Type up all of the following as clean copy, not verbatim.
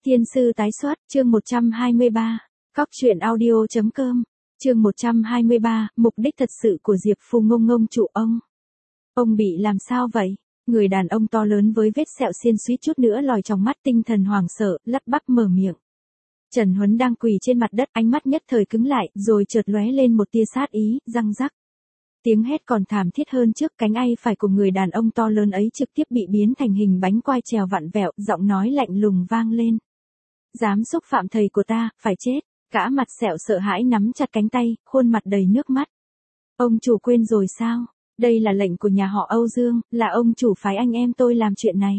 Thiên sư tái xuất, chương 123, Cóc truyện audio.com, chương 123, mục đích thật sự của Diệp Phù ngông ngông trụ ông. Ông bị làm sao vậy? Người đàn ông to lớn với vết sẹo xiên suýt chút nữa lòi trong mắt, tinh thần hoảng sợ, lắp bắp mở miệng. Trần Huấn đang quỳ trên mặt đất, ánh mắt nhất thời cứng lại, rồi chợt lóe lên một tia sát ý, răng rắc. Tiếng hét còn thảm thiết hơn trước, cánh tay phải của người đàn ông to lớn ấy trực tiếp bị biến thành hình bánh quai trèo vặn vẹo, giọng nói lạnh lùng vang lên. Dám xúc phạm thầy của ta, phải chết. Gã mặt sẹo sợ hãi nắm chặt cánh tay, khuôn mặt đầy nước mắt. Ông chủ quên rồi sao? Đây là lệnh của nhà họ Âu Dương, là ông chủ phái anh em tôi làm chuyện này.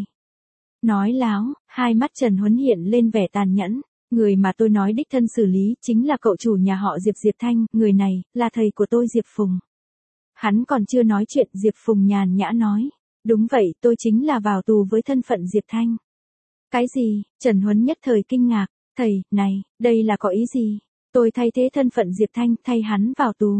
Nói láo, hai mắt Trần Huấn hiện lên vẻ tàn nhẫn. Người mà tôi nói đích thân xử lý chính là cậu chủ nhà họ Diệp, Diệp Thanh, người này, là thầy của tôi Diệp Phùng. Hắn còn chưa nói chuyện, Diệp Phùng nhàn nhã nói. Đúng vậy, tôi chính là vào tù với thân phận Diệp Thanh. Cái gì? Trần Huấn nhất thời kinh ngạc. Thầy, này, đây là có ý gì? Tôi thay thế thân phận Diệp Thanh, thay hắn vào tù.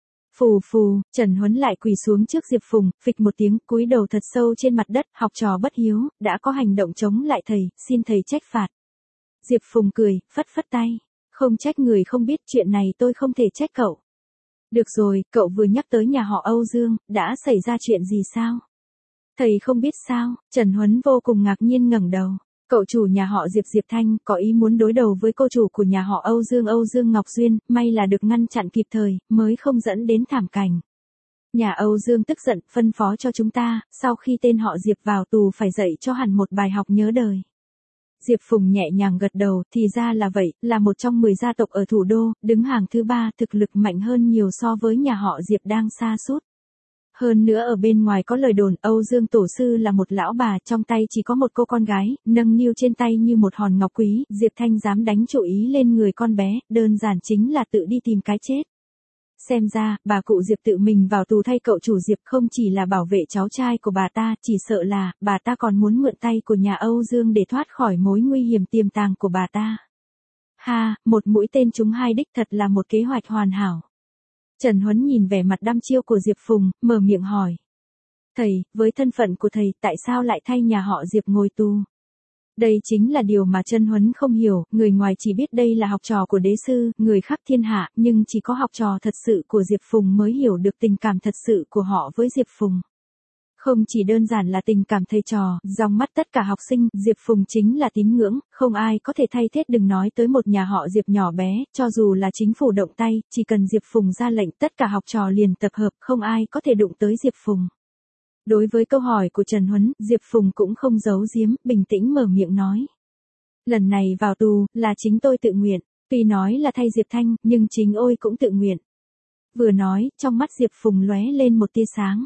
Phù phù, Trần Huấn lại quỳ xuống trước Diệp Phùng, phịch một tiếng, cúi đầu thật sâu trên mặt đất, học trò bất hiếu, đã có hành động chống lại thầy, xin thầy trách phạt. Diệp Phùng cười, phất phất tay. Không trách người không biết, chuyện này tôi không thể trách cậu. Được rồi, cậu vừa nhắc tới nhà họ Âu Dương, đã xảy ra chuyện gì sao? Thầy không biết sao? Trần Huấn vô cùng ngạc nhiên ngẩng đầu. Cậu chủ nhà họ Diệp, Diệp Thanh, có ý muốn đối đầu với cô chủ của nhà họ Âu Dương Ngọc Duyên, may là được ngăn chặn kịp thời, mới không dẫn đến thảm cảnh. Nhà Âu Dương tức giận, phân phó cho chúng ta, sau khi tên họ Diệp vào tù phải dạy cho hẳn một bài học nhớ đời. Diệp Phùng nhẹ nhàng gật đầu, thì ra là vậy, là một trong 10 gia tộc ở thủ đô, đứng hàng thứ 3, thực lực mạnh hơn nhiều so với nhà họ Diệp đang sa sút. Hơn nữa ở bên ngoài có lời đồn Âu Dương tổ sư là một lão bà, trong tay chỉ có một cô con gái, nâng niu trên tay như một hòn ngọc quý, Diệp Thanh dám đánh chủ ý lên người con bé, đơn giản chính là tự đi tìm cái chết. Xem ra, bà cụ Diệp tự mình vào tù thay cậu chủ Diệp không chỉ là bảo vệ cháu trai của bà ta, chỉ sợ là, bà ta còn muốn mượn tay của nhà Âu Dương để thoát khỏi mối nguy hiểm tiềm tàng của bà ta. Ha, một mũi tên trúng hai đích, thật là một kế hoạch hoàn hảo. Trần Huấn nhìn vẻ mặt đăm chiêu của Diệp Phùng, mở miệng hỏi. Thầy, với thân phận của thầy, tại sao lại thay nhà họ Diệp ngồi tù? Đây chính là điều mà Trần Huấn không hiểu, người ngoài chỉ biết đây là học trò của đế sư, người khắp thiên hạ, nhưng chỉ có học trò thật sự của Diệp Phùng mới hiểu được tình cảm thật sự của họ với Diệp Phùng. Không chỉ đơn giản là tình cảm thầy trò, trong mắt tất cả học sinh, Diệp Phùng chính là tín ngưỡng, không ai có thể thay thế, đừng nói tới một nhà họ Diệp nhỏ bé, cho dù là chính phủ động tay, chỉ cần Diệp Phùng ra lệnh tất cả học trò liền tập hợp, không ai có thể đụng tới Diệp Phùng. Đối với câu hỏi của Trần Huấn, Diệp Phùng cũng không giấu giếm, bình tĩnh mở miệng nói. Lần này vào tù, là chính tôi tự nguyện, tuy nói là thay Diệp Thanh, nhưng chính ôi cũng tự nguyện. Vừa nói, trong mắt Diệp Phùng lóe lên một tia sáng.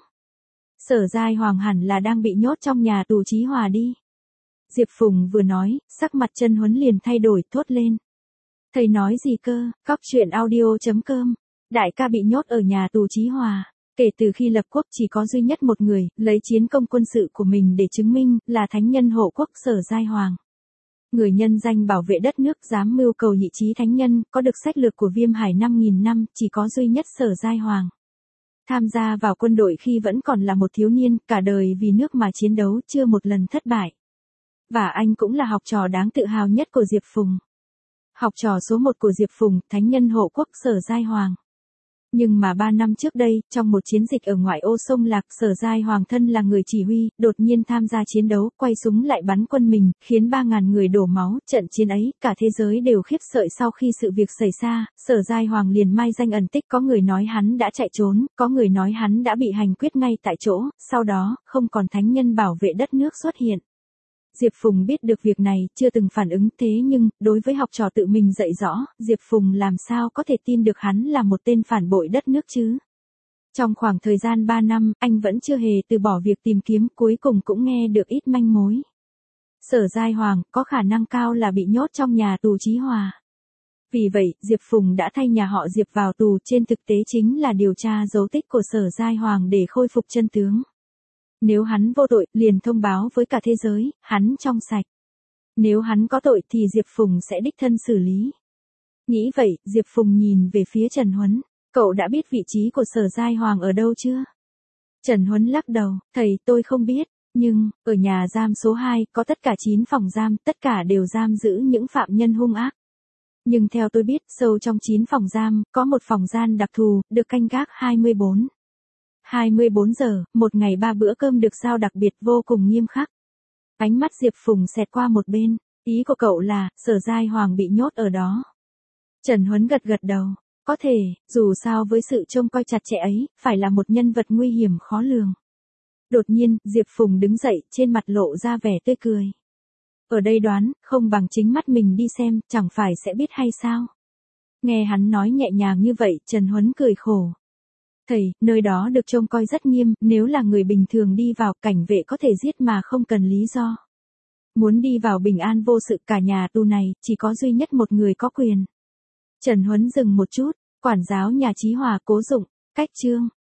Sở Giai Hoàng hẳn là đang bị nhốt trong nhà tù Chí Hòa đi. Diệp Phùng vừa nói, sắc mặt Trần Huấn liền thay đổi, thốt lên. Thầy nói gì cơ? Cóc truyện audio.com. Đại ca bị nhốt ở nhà tù Chí Hòa. Kể từ khi lập quốc chỉ có duy nhất một người, lấy chiến công quân sự của mình để chứng minh, là thánh nhân hộ quốc Sở Giai Hoàng. Người nhân danh bảo vệ đất nước, dám mưu cầu nhị chí thánh nhân, có được sách lược của Viêm Hải 5.000 năm, chỉ có duy nhất Sở Giai Hoàng. Tham gia vào quân đội khi vẫn còn là một thiếu niên, cả đời vì nước mà chiến đấu, chưa một lần thất bại. Và anh cũng là học trò đáng tự hào nhất của Diệp Phùng. Học trò số 1 của Diệp Phùng, thánh nhân hộ quốc Sở Giai Hoàng. Nhưng mà 3 năm trước đây, trong một chiến dịch ở ngoại ô sông Lạc, Sở Giai Hoàng thân là người chỉ huy, đột nhiên tham gia chiến đấu, quay súng lại bắn quân mình, khiến 3.000 người đổ máu. Trận chiến ấy, cả thế giới đều khiếp sợ. Sau khi sự việc xảy ra, Sở Giai Hoàng liền mai danh ẩn tích, có người nói hắn đã chạy trốn, có người nói hắn đã bị hành quyết ngay tại chỗ, sau đó, không còn thánh nhân bảo vệ đất nước xuất hiện. Diệp Phùng biết được việc này, chưa từng phản ứng, thế nhưng, đối với học trò tự mình dạy rõ, Diệp Phùng làm sao có thể tin được hắn là một tên phản bội đất nước chứ? Trong khoảng thời gian 3 năm, anh vẫn chưa hề từ bỏ việc tìm kiếm, cuối cùng cũng nghe được ít manh mối. Sở Giai Hoàng, có khả năng cao là bị nhốt trong nhà tù Chí Hòa. Vì vậy, Diệp Phùng đã thay nhà họ Diệp vào tù, trên thực tế chính là điều tra dấu tích của Sở Giai Hoàng để khôi phục chân tướng. Nếu hắn vô tội, liền thông báo với cả thế giới, hắn trong sạch. Nếu hắn có tội thì Diệp Phùng sẽ đích thân xử lý. Nghĩ vậy, Diệp Phùng nhìn về phía Trần Huấn. Cậu đã biết vị trí của Sở Giai Hoàng ở đâu chưa? Trần Huấn lắc đầu, thầy, tôi không biết. Nhưng, ở nhà giam số 2, có tất cả 9 phòng giam, tất cả đều giam giữ những phạm nhân hung ác. Nhưng theo tôi biết, sâu trong 9 phòng giam, có một phòng gian đặc thù, được canh gác 24 giờ, một ngày 3 bữa cơm được giao đặc biệt vô cùng nghiêm khắc. Ánh mắt Diệp Phùng xẹt qua một bên, ý của cậu là, Sở Giai Hoàng bị nhốt ở đó. Trần Huấn gật gật đầu, có thể, dù sao với sự trông coi chặt chẽ ấy, phải là một nhân vật nguy hiểm khó lường. Đột nhiên, Diệp Phùng đứng dậy, trên mặt lộ ra vẻ tươi cười. Ở đây đoán, không bằng chính mắt mình đi xem, chẳng phải sẽ biết hay sao? Nghe hắn nói nhẹ nhàng như vậy, Trần Huấn cười khổ. Thầy, nơi đó được trông coi rất nghiêm, nếu là người bình thường đi vào, cảnh vệ có thể giết mà không cần lý do. Muốn đi vào bình an vô sự, cả nhà tù này, chỉ có duy nhất một người có quyền. Trần Huấn dừng một chút, quản giáo nhà Chí Hòa Cố Dụng, cách chương.